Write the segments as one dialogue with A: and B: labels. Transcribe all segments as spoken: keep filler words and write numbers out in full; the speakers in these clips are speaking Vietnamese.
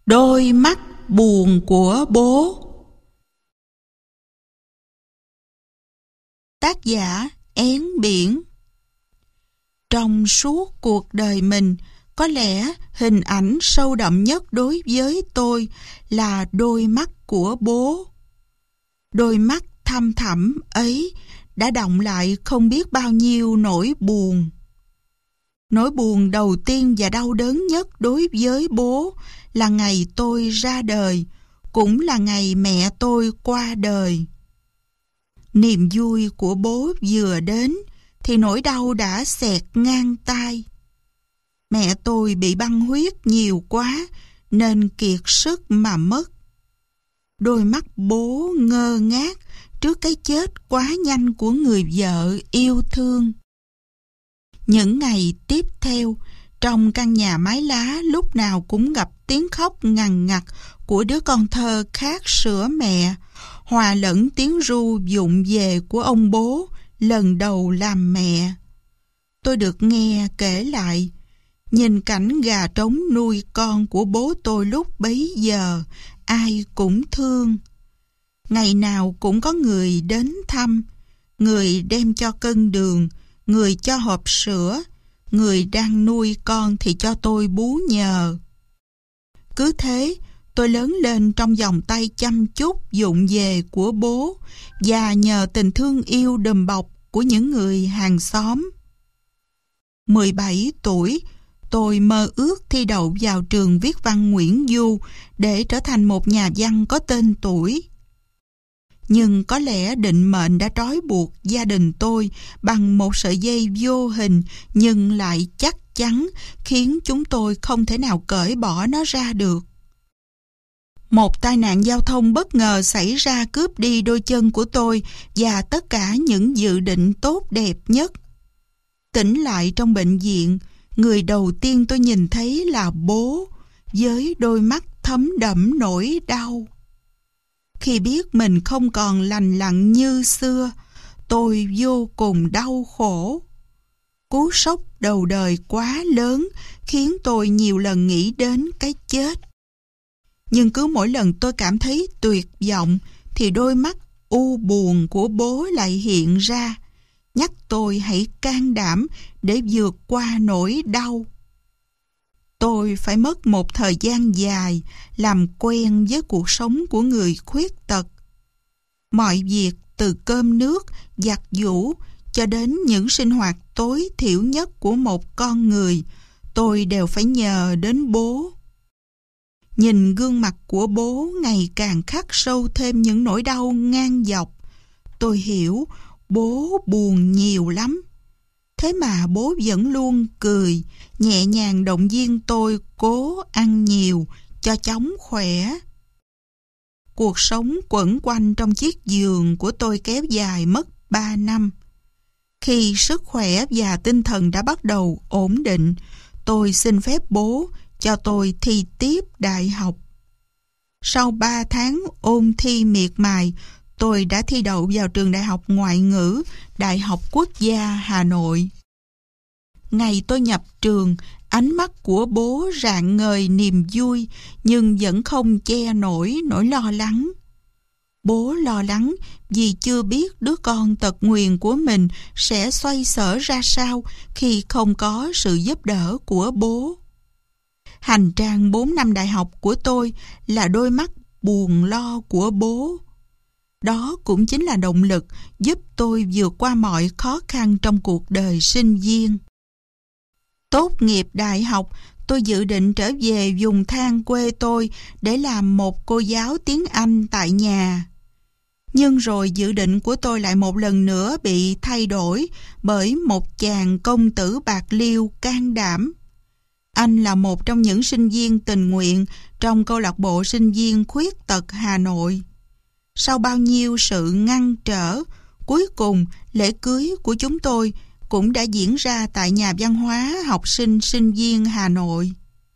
A: Đôi mắt buồn của bố. Tác giả Én Biển. Trong suốt cuộc đời mình, có lẽ hình ảnh sâu đậm nhất đối với tôi là đôi mắt của bố. Đôi mắt thăm thẳm ấy đã đọng lại không biết bao nhiêu nỗi buồn. Nỗi buồn đầu tiên và đau đớn nhất đối với bố là ngày tôi ra đời, cũng là ngày mẹ tôi qua đời. Niềm vui của bố vừa đến thì nỗi đau đã xẹt ngang tai. Mẹ tôi bị băng huyết nhiều quá nên kiệt sức mà mất. Đôi mắt bố ngơ ngác trước cái chết quá nhanh của người vợ yêu thương. Những ngày tiếp theo, trong căn nhà mái lá lúc nào cũng gặp tiếng khóc ngằn ngặt của đứa con thơ khát sữa mẹ, hòa lẫn tiếng ru vụng về của ông bố lần đầu làm mẹ. Tôi được nghe kể lại, nhìn cảnh gà trống nuôi con của bố tôi lúc bấy giờ, ai cũng thương. Ngày nào cũng có người đến thăm, người đem cho cân đường, người cho hộp sữa, người đang nuôi con thì cho tôi bú nhờ. Cứ thế, tôi lớn lên trong vòng tay chăm chút vụng về của bố và nhờ tình thương yêu đùm bọc của những người hàng xóm. mười bảy tuổi, tôi mơ ước thi đậu vào trường viết văn Nguyễn Du để trở thành một nhà văn có tên tuổi. Nhưng có lẽ định mệnh đã trói buộc gia đình tôi bằng một sợi dây vô hình nhưng lại chắc chắn, khiến chúng tôi không thể nào cởi bỏ nó ra được. Một tai nạn giao thông bất ngờ xảy ra cướp đi đôi chân của tôi và tất cả những dự định tốt đẹp nhất. Tỉnh lại trong bệnh viện, người đầu tiên tôi nhìn thấy là bố, với đôi mắt thấm đẫm nỗi đau. Khi biết mình không còn lành lặn như xưa, tôi vô cùng đau khổ. Cú sốc đầu đời quá lớn khiến tôi nhiều lần nghĩ đến cái chết. Nhưng cứ mỗi lần tôi cảm thấy tuyệt vọng thì đôi mắt u buồn của bố lại hiện ra, nhắc tôi hãy can đảm để vượt qua nỗi đau. Tôi phải mất một thời gian dài làm quen với cuộc sống của người khuyết tật. Mọi việc từ cơm nước, giặt giũ cho đến những sinh hoạt tối thiểu nhất của một con người, tôi đều phải nhờ đến bố. Nhìn gương mặt của bố ngày càng khắc sâu thêm những nỗi đau ngang dọc, tôi hiểu bố buồn nhiều lắm. Thế mà bố vẫn luôn cười, nhẹ nhàng động viên tôi cố ăn nhiều cho chóng khỏe. Cuộc sống quẩn quanh trong chiếc giường của tôi kéo dài mất ba năm. Khi sức khỏe và tinh thần đã bắt đầu ổn định, tôi xin phép bố cho tôi thi tiếp đại học. Sau ba tháng ôn thi miệt mài, tôi đã thi đậu vào trường Đại học Ngoại ngữ, Đại học Quốc gia Hà Nội. Ngày tôi nhập trường, ánh mắt của bố rạng ngời niềm vui, nhưng vẫn không che nổi nỗi lo lắng. Bố lo lắng vì chưa biết đứa con tật nguyền của mình sẽ xoay sở ra sao khi không có sự giúp đỡ của bố. Hành trang bốn năm đại học của tôi là đôi mắt buồn lo của bố. Đó cũng chính là động lực giúp tôi vượt qua mọi khó khăn trong cuộc đời sinh viên. Tốt nghiệp đại học, tôi dự định trở về vùng than quê tôi để làm một cô giáo tiếng Anh tại nhà. Nhưng rồi dự định của tôi lại một lần nữa bị thay đổi bởi một chàng công tử bạc liêu can đảm. Anh là một trong những sinh viên tình nguyện trong câu lạc bộ sinh viên khuyết tật Hà Nội. Sau bao nhiêu sự ngăn trở, cuối cùng lễ cưới của chúng tôi cũng đã diễn ra tại nhà văn hóa học sinh sinh viên Hà Nội.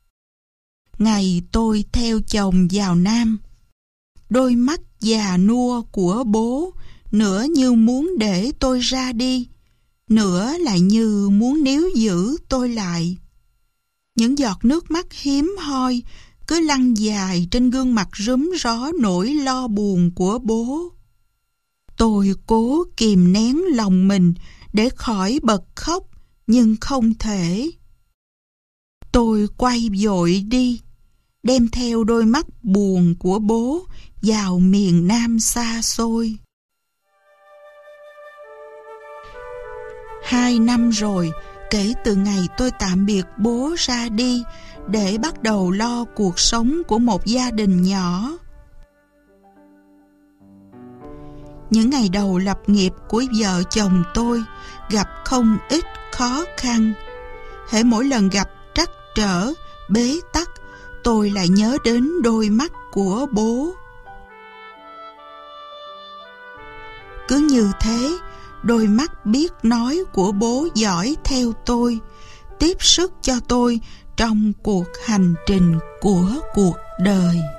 A: Ngày tôi theo chồng vào Nam, đôi mắt già nua của bố nửa như muốn để tôi ra đi, nửa lại như muốn níu giữ tôi lại. Những giọt nước mắt hiếm hoi cứ lăn dài trên gương mặt rúm ró nỗi lo buồn của bố. Tôi cố kìm nén lòng mình để khỏi bật khóc, nhưng không thể. Tôi quay vội đi, đem theo đôi mắt buồn của bố vào miền Nam xa xôi. Hai năm rồi kể từ ngày tôi tạm biệt bố ra đi để bắt đầu lo cuộc sống của một gia đình nhỏ. Những ngày đầu lập nghiệp của vợ chồng tôi gặp không ít khó khăn. Hễ mỗi lần gặp trắc trở, bế tắc, tôi lại nhớ đến đôi mắt của bố. Cứ như thế, đôi mắt biết nói của bố dõi theo tôi, tiếp sức cho tôi trong cuộc hành trình của cuộc đời.